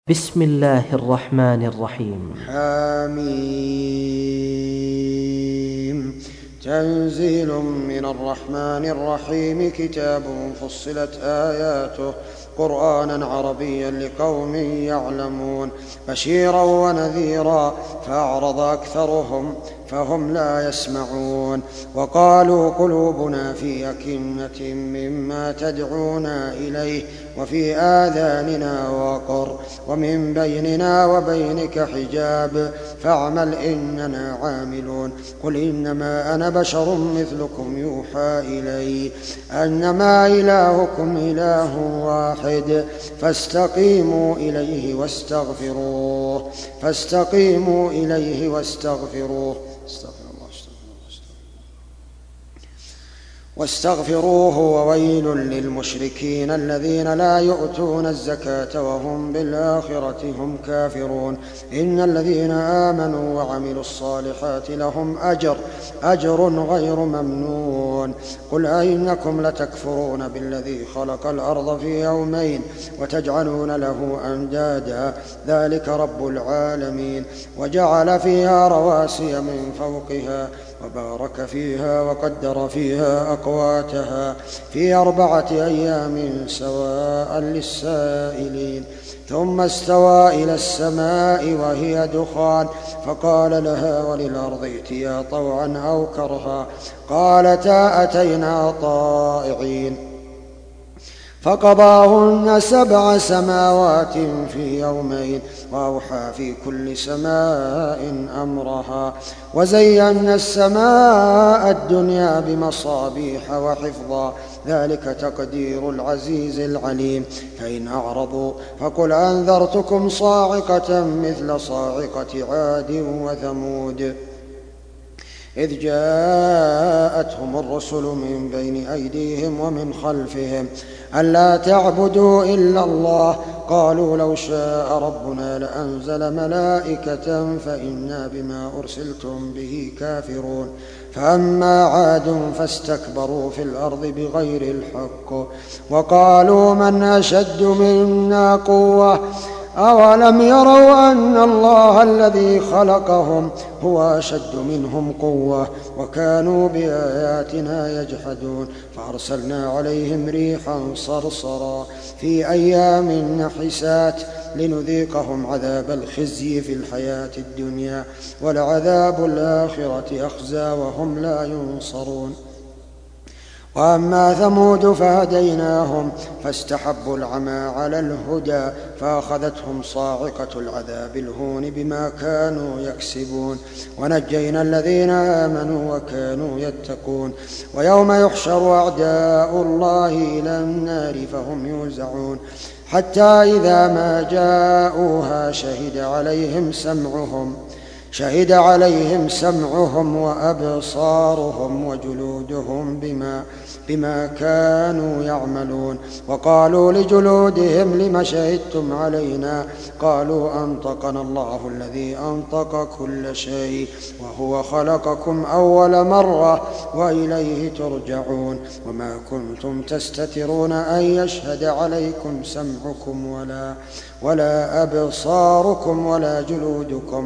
بسم الله الرحمن الرحيم. حميم. تنزيل من الرحمن الرحيم. كتاب فصلت آياته قرآنا عربيا لقوم يعلمون بشيرا ونذيرا فأعرض أكثرهم فهم لا يسمعون. وقالوا قلوبنا في أكنة مما تدعونا إليه وفي آذاننا وقر ومن بيننا وبينك حجاب فاعمل إننا عاملون. قل إنما أنا بشر مثلكم يوحى إلي أنما إلهكم إله واحد فاستقيموا إليه واستغفروه وويل للمشركين الذين لا يؤتون الزكاة وهم بالآخرة هم كافرون. إن الذين آمنوا وعملوا الصالحات لهم أجر غير ممنون. قل أئنكم لتكفرون بالذي خلق الأرض في يومين وتجعلون له أندادا ذلك رب العالمين. وجعل فيها رواسي من فوقها وبارك فيها وقدر فيها أقواتها في 4 أيام سواء للسائلين. ثم استوى إلى السماء وهي دخان فقال لها وللأرض ائتيا طوعا أو كرها قالتا أتينا طائعين. فقضاهن 7 سماوات في يومين وأوحى في كل سماء أمرها وزينا السماء الدنيا بمصابيح وحفظا ذلك تقدير العزيز العليم. فإن أعرضوا فقل أنذرتكم صاعقة مثل صاعقة عاد وثمود إذ جاءتهم الرسل من بين أيديهم ومن خلفهم ألا تعبدوا إلا الله قالوا لو شاء ربنا لأنزل ملائكة فإنا بما أرسلتم به كافرون. فأما عاد فاستكبروا في الأرض بغير الحق وقالوا من أشد منا قوة أولم يروا أن الله الذي خلقهم هو أشد منهم قوة وكانوا بآياتنا يجحدون. فأرسلنا عليهم ريحا صرصرا في أيام نحسات لنذيقهم عذاب الخزي في الحياة الدنيا ولعذاب الآخرة أخزى وهم لا ينصرون. وأما ثمود فهديناهم فاستحبوا العمى على الهدى فأخذتهم صاعقة العذاب الهون بما كانوا يكسبون. ونجينا الذين آمنوا وكانوا يتقون. ويوم يحشر أعداء الله إلى النار فهم يوزعون حتى إذا ما جاءوها شهد عليهم سمعهم وأبصارهم وجلودهم بما كانوا يعملون. وقالوا لجلودهم لم شهدتم علينا قالوا أنطقنا الله الذي أنطق كل شيء وهو خلقكم أول مرة وإليه ترجعون. وما كنتم تستترون أن يشهد عليكم سمعكم ولا أبصاركم ولا جلودكم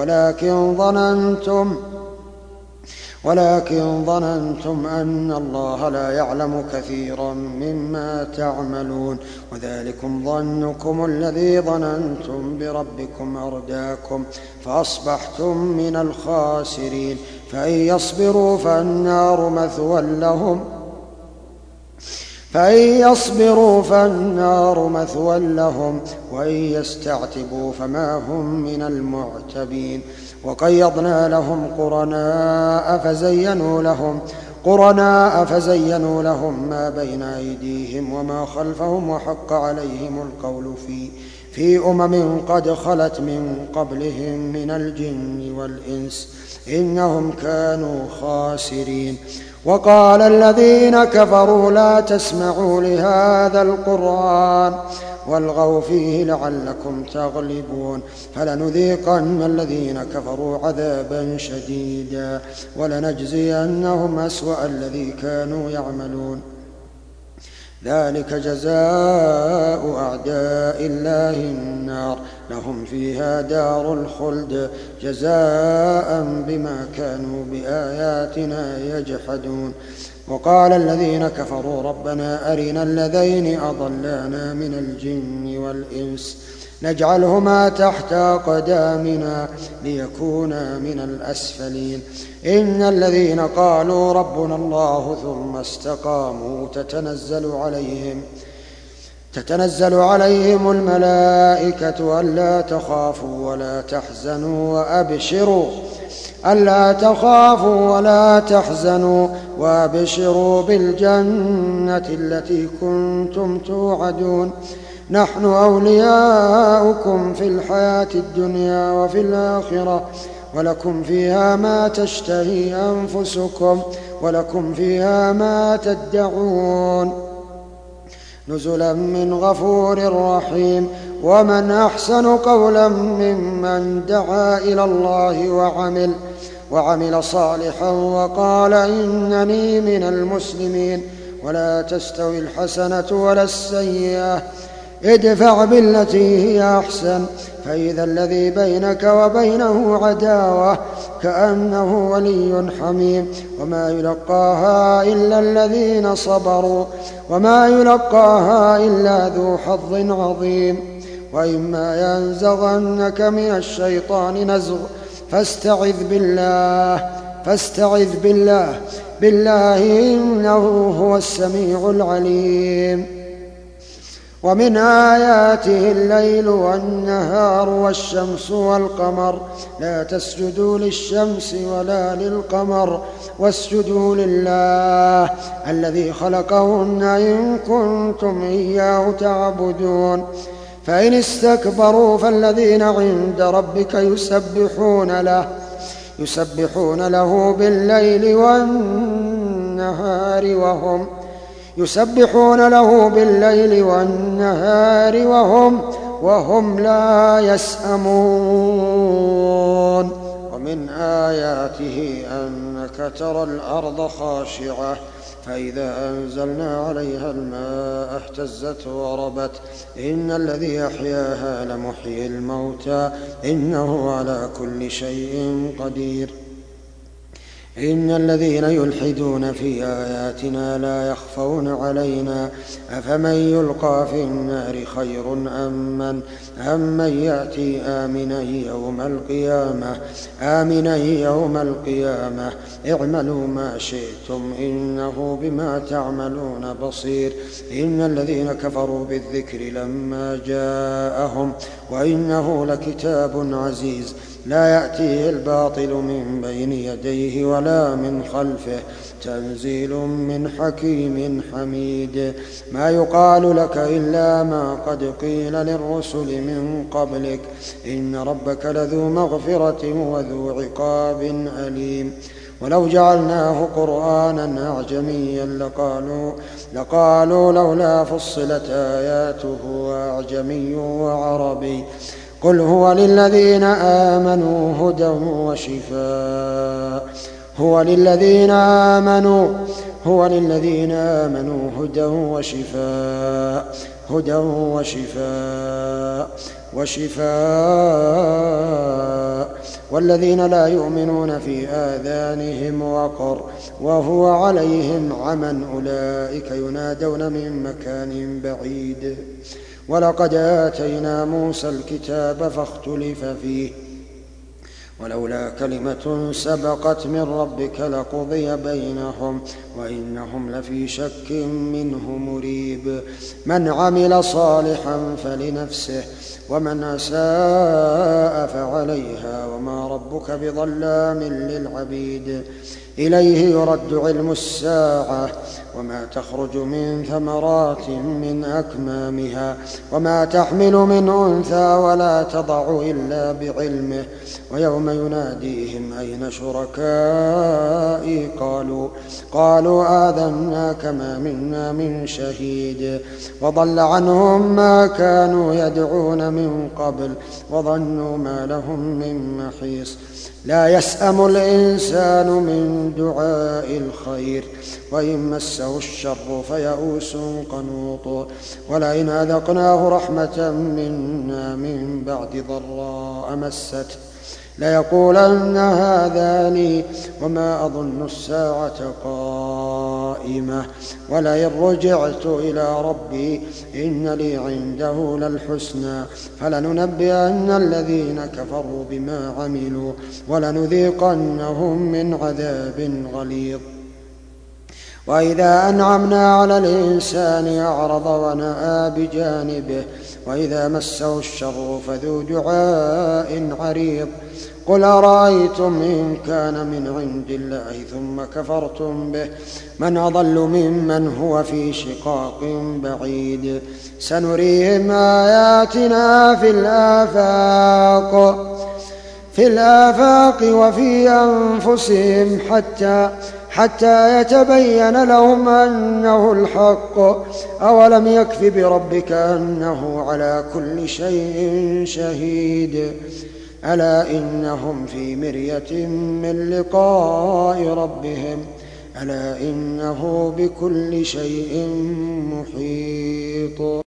ولكن ظننتم أن الله لا يعلم كثيرا مما تعملون. وذلكم ظنكم الذي ظننتم بربكم أرداكم فأصبحتم من الخاسرين. فإن يصبروا فالنار مثوى لهم وإن يستعتبوا فما هم من المعتبين. وقيضنا لهم قرناء فزينوا لهم ما بين أيديهم وما خلفهم وحق عليهم القول في أمم قد خلت من قبلهم من الجن والإنس إنهم كانوا خاسرين. وقال الذين كفروا لا تسمعوا لهذا القرآن والغوا فيه لعلكم تغلبون. فلنذيقن الذين كفروا عذابا شديدا ولنجزينهم أسوأ الذي كانوا يعملون. ذلك جزاء أعداء الله النار لهم فيها دار الخلد جزاء بما كانوا بآياتنا يجحدون. وقال الذين كفروا ربنا أرنا الذين أضلانا من الجن والإنس نجعلهما تحت أقدامنا ليكونا من الأسفلين. إن الذين قالوا ربنا الله ثم استقاموا تتنزل عليهم الملائكة ألا تخافوا ولا تحزنوا وأبشروا بالجنة التي كنتم توعدون نحن أولياؤكم في الحياة الدنيا وفي الآخرة ولكم فيها ما تشتهي أنفسكم ولكم فيها ما تدعون نزلا من غفور رحيم. ومن أحسن قولا ممن دعا إلى الله وعمل صالحا وقال إنني من المسلمين. ولا تستوي الحسنة ولا السيئة ادفع بالتي هي أحسن فإذا الذي بينك وبينه عداوة كأنه ولي حميم. وما يلقاها إلا الذين صبروا وما يلقاها إلا ذو حظ عظيم. وإما ينزغنك من الشيطان نزغ فاستعذ بالله إنه هو السميع العليم. ومن آياته الليل والنهار والشمس والقمر لا تسجدوا للشمس ولا للقمر واسجدوا لله الذي خلقهن إن كنتم إياه تعبدون. فإن استكبروا فالذين عند ربك يسبحون له بالليل والنهار وهم لا يسأمون. ومن آياته أنك ترى الأرض خاشعة فإذا أنزلنا عليها الماء اهتزت وربت إن الذي أحياها لمحيي الموتى إنه على كل شيء قدير. إن الذين يلحدون في آياتنا لا يخفون علينا أفمن يلقى في النار خير أم من يأتي آمنا يوم القيامة اعملوا ما شئتم إنه بما تعملون بصير. إن الذين كفروا بالذكر لما جاءهم وإنه لكتاب عزيز لا يأتيه الباطل من بين يديه ولا من خلفه تنزيل من حكيم حميد. ما يقال لك إلا ما قد قيل للرسل من قبلك إن ربك لذو مغفرة وذو عقاب أليم. ولو جعلناه قرآنا أعجميا لقالوا لولا فصلت آياته أعجمي وعربي قل هو للذين آمنوا هدى وشفاء والذين لا يؤمنون في آذانهم وقر وهو عليهم عمى أولئك ينادون من مكان بعيد. ولقد آتينا موسى الكتاب فاختلف فيه ولولا كلمة سبقت من ربك لقضي بينهم وإنهم لفي شك منه مريب. من عمل صالحا فلنفسه ومن أساء فعليها وما ربك بظلام للعبيد. إليه يرد علم الساعة وما تخرج من ثمرات من أكمامها وما تحمل من أنثى ولا تضع إلا بعلمه. ويوم يناديهم أين شركائي قالوا آذناك ما منا من شهيد وضل عنهم ما كانوا يدعون من قبل وظنوا ما لهم من محيص. لا يسأم الإنسان من من دعاء الخير، وإن مسه الشر فيئوس قنوط. ولئن أذقناه رحمة منا من بعد ضراء مسته ليقولن هذا لي وما أظن الساعة قائمة ولئن رجعت إلى ربي إن لي عنده للحسنى فلننبئن الذين كفروا بما عملوا ولنذيقنهم من عذاب غليظ. وإذا أنعمنا على الإنسان أعرض ونأى بجانبه وإذا مسه الشر فذو دعاء عريض. قل أرأيتم إن كان من عند الله ثم كفرتم به من أضل ممن هو في شقاق بعيد. سنريهم آياتنا في الآفاق وفي أنفسهم حتى يتبين لهم أنه الحق. أولم يكف بربك أنه على كل شيء شهيد. ألا إنهم في مرية من لقاء ربهم ألا إنه بكل شيء محيط.